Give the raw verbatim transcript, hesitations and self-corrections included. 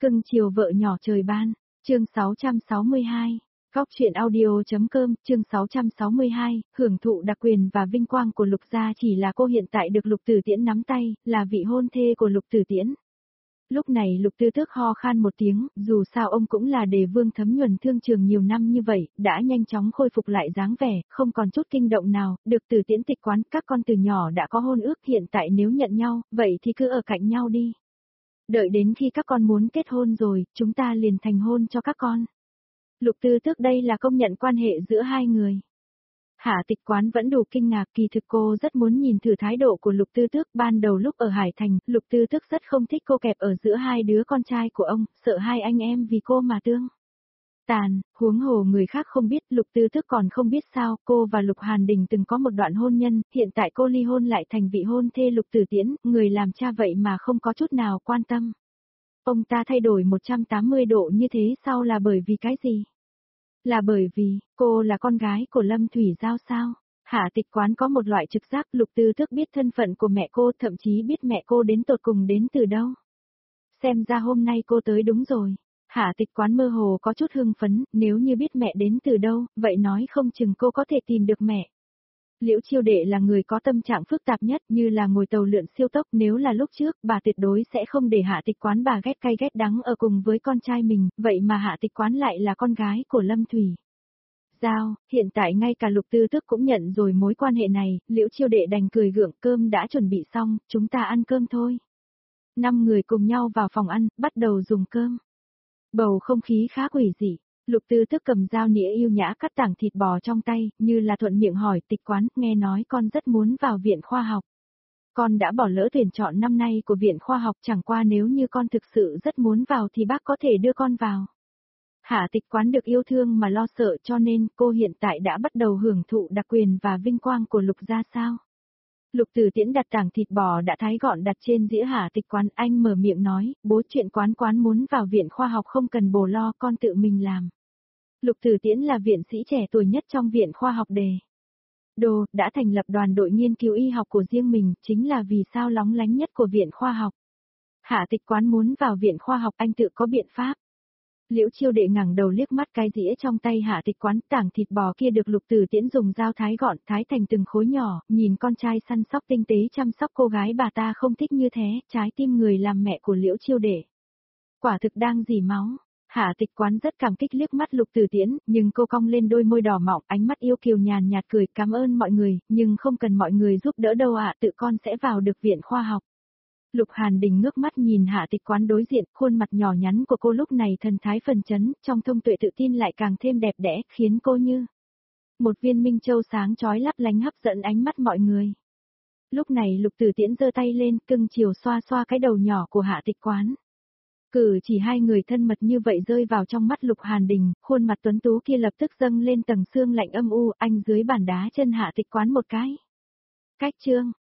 Cưng chiều vợ nhỏ trời ban, chương sáu trăm sáu mươi hai, Góc truyện audio.com, chương sáu trăm sáu mươi hai, hưởng thụ đặc quyền và vinh quang của Lục gia chỉ là cô hiện tại được Lục Tử Tiễn nắm tay, là vị hôn thê của Lục Tử Tiễn. Lúc này Lục Tư Tước ho khan một tiếng, dù sao ông cũng là đề vương thấm nhuần thương trường nhiều năm như vậy, đã nhanh chóng khôi phục lại dáng vẻ, không còn chút kinh động nào, được Tử Tiễn tịch quán, các con từ nhỏ đã có hôn ước, hiện tại nếu nhận nhau, vậy thì cứ ở cạnh nhau đi. Đợi đến khi các con muốn kết hôn rồi, chúng ta liền thành hôn cho các con. Lục Tư Tước đây là công nhận quan hệ giữa hai người. Hạ Tịch Quán vẫn đủ kinh ngạc, kỳ thực cô rất muốn nhìn thử thái độ của Lục Tư Tước. Ban đầu lúc ở Hải Thành, Lục Tư Tước rất không thích cô kẹp ở giữa hai đứa con trai của ông, sợ hai anh em vì cô mà tương tàn, huống hồ người khác không biết, Lục Tư Tước còn không biết sao, cô và Lục Hàn Đình từng có một đoạn hôn nhân, hiện tại cô ly hôn lại thành vị hôn thê Lục Tử Tiễn, người làm cha vậy mà không có chút nào quan tâm. Ông ta thay đổi một trăm tám mươi độ như thế sau là bởi vì cái gì? Là bởi vì, cô là con gái của Lâm Thủy Giao sao? Hạ Tịch Quán có một loại trực giác, Lục Tư Tước biết thân phận của mẹ cô, thậm chí biết mẹ cô đến tột cùng đến từ đâu. Xem ra hôm nay cô tới đúng rồi. Hạ Tịch Quán mơ hồ có chút hưng phấn, nếu như biết mẹ đến từ đâu, vậy nói không chừng cô có thể tìm được mẹ. Liễu Chiêu Đệ là người có tâm trạng phức tạp nhất, như là ngồi tàu lượn siêu tốc, nếu là lúc trước, bà tuyệt đối sẽ không để Hạ Tịch Quán bà ghét cay ghét đắng ở cùng với con trai mình, vậy mà Hạ Tịch Quán lại là con gái của Lâm Thủy Giao, hiện tại ngay cả Lục Tư Tước cũng nhận rồi mối quan hệ này, Liễu Chiêu Đệ đành cười gượng, cơm đã chuẩn bị xong, chúng ta ăn cơm thôi. Năm người cùng nhau vào phòng ăn, bắt đầu dùng cơm. Bầu không khí khá quỷ dị. Lục Tư Tước cầm dao nĩa yêu nhã cắt tảng thịt bò trong tay, như là thuận miệng hỏi Tịch Quán, nghe nói con rất muốn vào viện khoa học. Con đã bỏ lỡ tuyển chọn năm nay của viện khoa học, chẳng qua nếu như con thực sự rất muốn vào thì bác có thể đưa con vào. Hạ Tịch Quán được yêu thương mà lo sợ, cho nên cô hiện tại đã bắt đầu hưởng thụ đặc quyền và vinh quang của Lục gia sao? Lục Tử Tiễn đặt tảng thịt bò đã thái gọn đặt trên dĩa Hạ Tịch Quán, anh mở miệng nói, bố chuyện Quán Quán muốn vào viện khoa học không cần bồ lo, con tự mình làm. Lục Tử Tiễn là viện sĩ trẻ tuổi nhất trong viện khoa học đề. Đô, đã thành lập đoàn đội nghiên cứu y học của riêng mình, chính là vì sao lóng lánh nhất của viện khoa học. Hạ Tịch Quán muốn vào viện khoa học, anh tự có biện pháp. Liễu Chiêu Đệ ngẩng đầu liếc mắt cái dĩa trong tay Hạ Tịch Quán, tảng thịt bò kia được Lục Tử Tiễn dùng dao thái gọn, thái thành từng khối nhỏ, nhìn con trai săn sóc tinh tế chăm sóc cô gái bà ta không thích như thế, trái tim người làm mẹ của Liễu Chiêu Đệ quả thực đang dỉ máu. Hạ Tịch Quán rất cảm kích liếc mắt Lục Tử Tiễn, nhưng cô cong lên đôi môi đỏ mọng, ánh mắt yêu kiều nhàn nhạt cười, cảm ơn mọi người, nhưng không cần mọi người giúp đỡ đâu ạ, tự con sẽ vào được viện khoa học. Lục Hàn Đình ngước mắt nhìn Hạ Tịch Quán đối diện, khuôn mặt nhỏ nhắn của cô lúc này thần thái phấn chấn, trong thông tuệ tự tin lại càng thêm đẹp đẽ, khiến cô như một viên minh châu sáng chói lấp lánh hấp dẫn ánh mắt mọi người. Lúc này Lục Tử Tiễn giơ tay lên, cưng chiều xoa xoa cái đầu nhỏ của Hạ Tịch Quán. Cử chỉ hai người thân mật như vậy rơi vào trong mắt Lục Hàn Đình, khuôn mặt tuấn tú kia lập tức dâng lên tầng xương lạnh âm u, anh dưới bàn đá chân Hạ Tịch Quán một cái. Cách chương